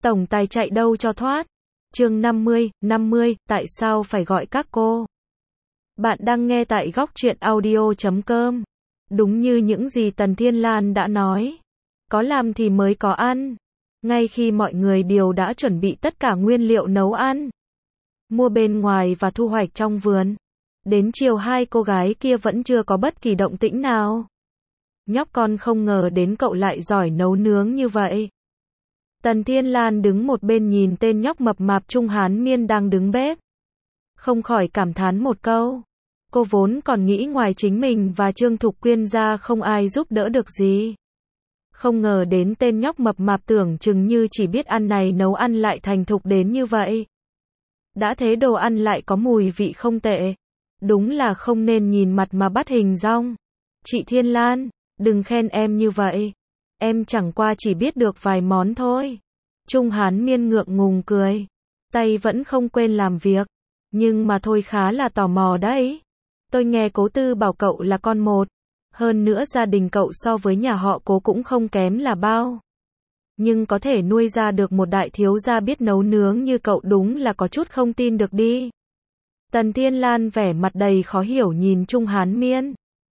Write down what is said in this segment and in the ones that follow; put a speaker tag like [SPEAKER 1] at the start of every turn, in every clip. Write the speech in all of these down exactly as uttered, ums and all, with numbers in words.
[SPEAKER 1] Tổng tài chạy đâu cho thoát. Chương năm mươi, năm mươi, tại sao phải gọi các cô? Bạn đang nghe tại góc truyện audio chấm com. Đúng như những gì Tần Thiên Lan đã nói. Có làm thì mới có ăn. Ngay khi mọi người đều đã chuẩn bị tất cả nguyên liệu nấu ăn, mua bên ngoài và thu hoạch trong vườn, đến chiều hai cô gái kia vẫn chưa có bất kỳ động tĩnh nào. Nhóc con không ngờ đến cậu lại giỏi nấu nướng như vậy. Tần Thiên Lan đứng một bên nhìn tên nhóc mập mạp Trung Hán Miên đang đứng bếp, không khỏi cảm thán một câu. Cô vốn còn nghĩ ngoài chính mình và Trương Thục Quyên ra không ai giúp đỡ được gì. Không ngờ đến tên nhóc mập mạp tưởng chừng như chỉ biết ăn này nấu ăn lại thành thục đến như vậy. Đã thế đồ ăn lại có mùi vị không tệ. Đúng là không nên nhìn mặt mà bắt hình dong. Chị Thiên Lan, đừng khen em như vậy. Em chẳng qua chỉ biết được vài món thôi. Trung Hán Miên ngượng ngùng cười. Tay vẫn không quên làm việc. Nhưng mà thôi khá là tò mò đấy. Tôi nghe Cố Tư bảo cậu là con một. Hơn nữa gia đình cậu so với nhà họ Cố cũng không kém là bao. Nhưng có thể nuôi ra được một đại thiếu gia biết nấu nướng như cậu đúng là có chút không tin được đi. Tần Thiên Lan vẻ mặt đầy khó hiểu nhìn Trung Hán Miên.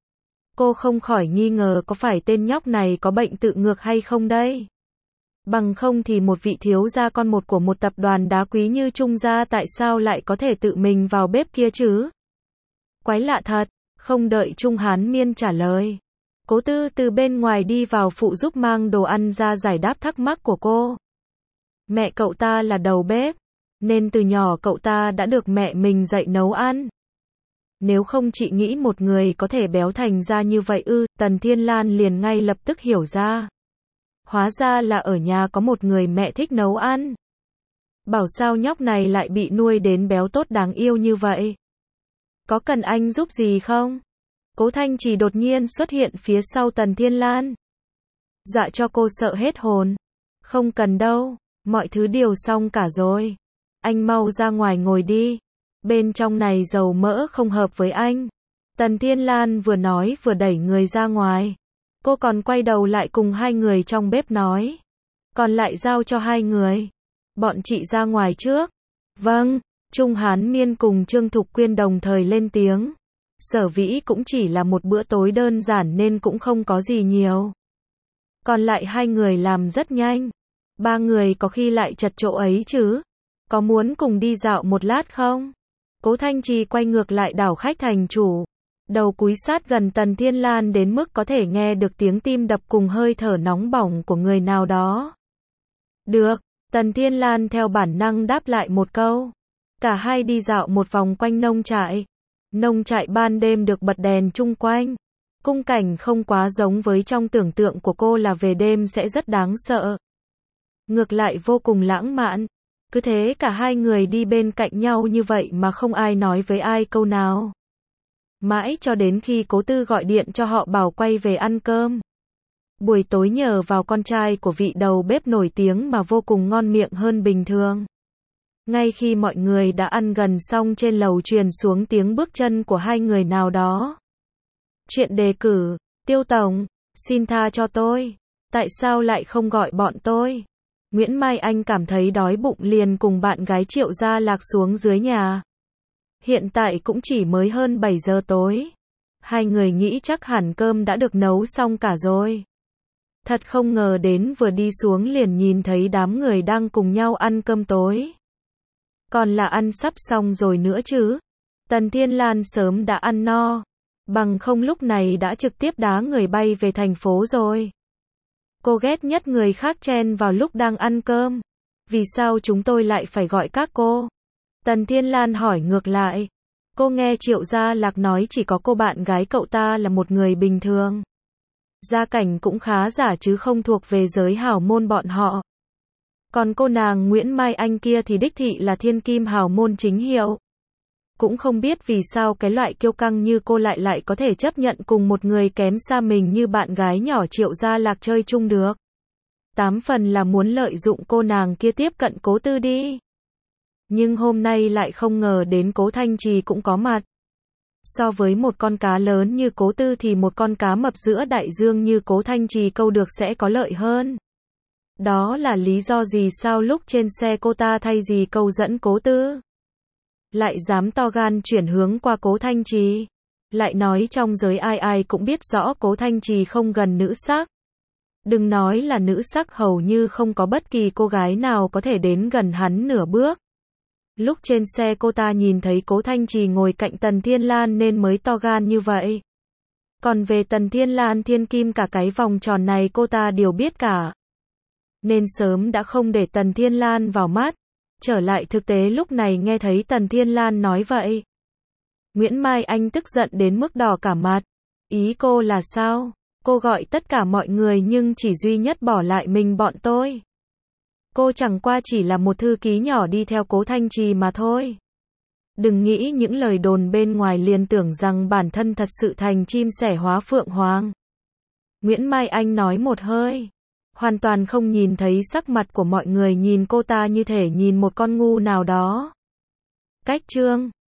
[SPEAKER 1] Cô không khỏi nghi ngờ có phải tên nhóc này có bệnh tự ngược hay không đây. Bằng không thì một vị thiếu gia con một của một tập đoàn đá quý như Trung gia tại sao lại có thể tự mình vào bếp kia chứ? Quái lạ thật. Không đợi Trung Hán Miên trả lời, Cố Tư từ bên ngoài đi vào phụ giúp mang đồ ăn ra giải đáp thắc mắc của cô. Mẹ cậu ta là đầu bếp, nên từ nhỏ cậu ta đã được mẹ mình dạy nấu ăn. Nếu không chị nghĩ một người có thể béo thành ra như vậy ư? Tần Thiên Lan liền ngay lập tức hiểu ra. Hóa ra là ở nhà có một người mẹ thích nấu ăn. Bảo sao nhóc này lại bị nuôi đến béo tốt đáng yêu như vậy. Có cần anh giúp gì không? Cố Thanh Trì đột nhiên xuất hiện phía sau Tần Thiên Lan. Dọa cho cô sợ hết hồn. Không cần đâu, mọi thứ đều xong cả rồi. Anh mau ra ngoài ngồi đi. Bên trong này dầu mỡ không hợp với anh. Tần Thiên Lan vừa nói vừa đẩy người ra ngoài. Cô còn quay đầu lại cùng hai người trong bếp nói. Còn lại giao cho hai người. Bọn chị ra ngoài trước. Vâng. Trung Hán Miên cùng Trương Thục Quyên đồng thời lên tiếng. Sở vĩ cũng chỉ là một bữa tối đơn giản nên cũng không có gì nhiều. Còn lại hai người làm rất nhanh. Ba người có khi lại chật chỗ ấy chứ. Có muốn cùng đi dạo một lát không? Cố Thanh Trì quay ngược lại đảo khách thành chủ. Đầu cúi sát gần Tần Thiên Lan đến mức có thể nghe được tiếng tim đập cùng hơi thở nóng bỏng của người nào đó. Được, Tần Thiên Lan theo bản năng đáp lại một câu. Cả hai đi dạo một vòng quanh nông trại. Nông trại ban đêm được bật đèn chung quanh. Khung cảnh không quá giống với trong tưởng tượng của cô là về đêm sẽ rất đáng sợ. Ngược lại vô cùng lãng mạn. Cứ thế cả hai người đi bên cạnh nhau như vậy mà không ai nói với ai câu nào. Mãi cho đến khi Cố Tư gọi điện cho họ bảo quay về ăn cơm. Buổi tối nhờ vào con trai của vị đầu bếp nổi tiếng mà vô cùng ngon miệng hơn bình thường. Ngay khi mọi người đã ăn gần xong trên lầu truyền xuống tiếng bước chân của hai người nào đó. Chuyện đề cử, Tiêu Tổng, xin tha cho tôi. Tại sao lại không gọi bọn tôi? Nguyễn Mai Anh cảm thấy đói bụng liền cùng bạn gái Triệu Gia Lạc xuống dưới nhà. Hiện tại cũng chỉ mới hơn bảy giờ tối. Hai người nghĩ chắc hẳn cơm đã được nấu xong cả rồi. Thật không ngờ đến vừa đi xuống liền nhìn thấy đám người đang cùng nhau ăn cơm tối. Còn là ăn sắp xong rồi nữa chứ. Tần Thiên Lan sớm đã ăn no. Bằng không lúc này đã trực tiếp đá người bay về thành phố rồi. Cô ghét nhất người khác chen vào lúc đang ăn cơm. Vì sao chúng tôi lại phải gọi các cô? Tần Thiên Lan hỏi ngược lại. Cô nghe Triệu Gia Lạc nói chỉ có cô bạn gái cậu ta là một người bình thường. Gia cảnh cũng khá giả chứ không thuộc về giới hào môn bọn họ. Còn cô nàng Nguyễn Mai Anh kia thì đích thị là thiên kim hào môn chính hiệu. Cũng không biết vì sao cái loại kiêu căng như cô lại lại có thể chấp nhận cùng một người kém xa mình như bạn gái nhỏ Triệu Gia Lạc chơi chung được. Tám phần là muốn lợi dụng cô nàng kia tiếp cận Cố Tư đi. Nhưng hôm nay lại không ngờ đến Cố Thanh Trì cũng có mặt. So với một con cá lớn như Cố Tư thì một con cá mập giữa đại dương như Cố Thanh Trì câu được sẽ có lợi hơn. Đó là lý do gì sao lúc trên xe cô ta thay gì câu dẫn Cố Tư, lại dám to gan chuyển hướng qua Cố Thanh Trì, lại nói trong giới ai ai cũng biết rõ Cố Thanh Trì không gần nữ sắc. Đừng nói là nữ sắc, hầu như không có bất kỳ cô gái nào có thể đến gần hắn nửa bước. Lúc trên xe cô ta nhìn thấy Cố Thanh Trì ngồi cạnh Tần Thiên Lan nên mới to gan như vậy. Còn về Tần Thiên Lan thiên kim cả cái vòng tròn này cô ta đều biết cả. Nên sớm đã không để Tần Thiên Lan vào mắt. Trở lại thực tế lúc này nghe thấy Tần Thiên Lan nói vậy, Nguyễn Mai Anh tức giận đến mức đỏ cả mặt. Ý cô là sao? Cô gọi tất cả mọi người nhưng chỉ duy nhất bỏ lại mình bọn tôi. Cô chẳng qua chỉ là một thư ký nhỏ đi theo Cố Thanh Trì mà thôi. Đừng nghĩ những lời đồn bên ngoài liền tưởng rằng bản thân thật sự thành chim sẻ hóa phượng hoàng. Nguyễn Mai Anh nói một hơi, hoàn toàn không nhìn thấy sắc mặt của mọi người, nhìn cô ta như thể nhìn một con ngu nào đó. Cách chương